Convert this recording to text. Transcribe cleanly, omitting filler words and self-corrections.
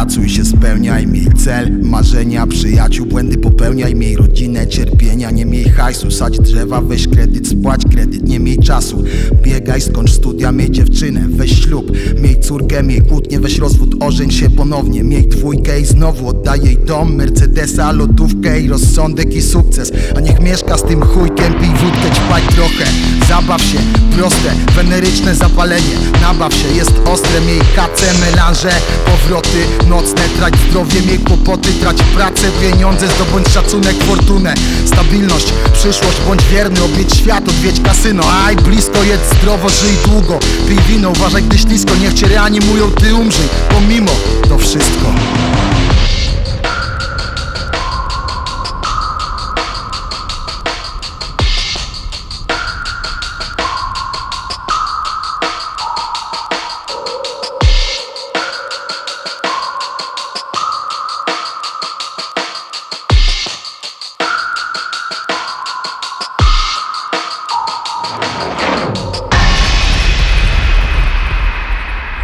Pracuj się, spełniaj, miej cel, marzenia, przyjaciół, błędy popełniaj. Miej rodzinę, cierpienia, nie miej hajsu. Sadź drzewa, weź kredyt, spłać kredyt, nie miej czasu. Biegaj, skończ studia, miej dziewczynę, weź ślub. Miej córkę, miej kłótnię, weź rozwód, ożeń się ponownie. Miej dwójkę i znowu oddaj jej dom, Mercedesa, lodówkę i rozsądek i sukces. A niech mieszka z tym chujkiem, pij wódkę, ćpaj trochę. Zabaw się, proste, weneryczne zapalenie. Nabaw się, jest ostre, miej kacę, melanże, powroty nocne. Trać zdrowie, miej kłopoty, trać pracę, pieniądze, zdobądź szacunek, fortunę. Stabilność, przyszłość, bądź wierny, objedź świat, odwiedź kasyno. Aj, blisko, jedz zdrowo, żyj długo. Pij wino, uważaj gdy ślisko, niech cię reanimują, ty umrzyj. Pomimo to wszystko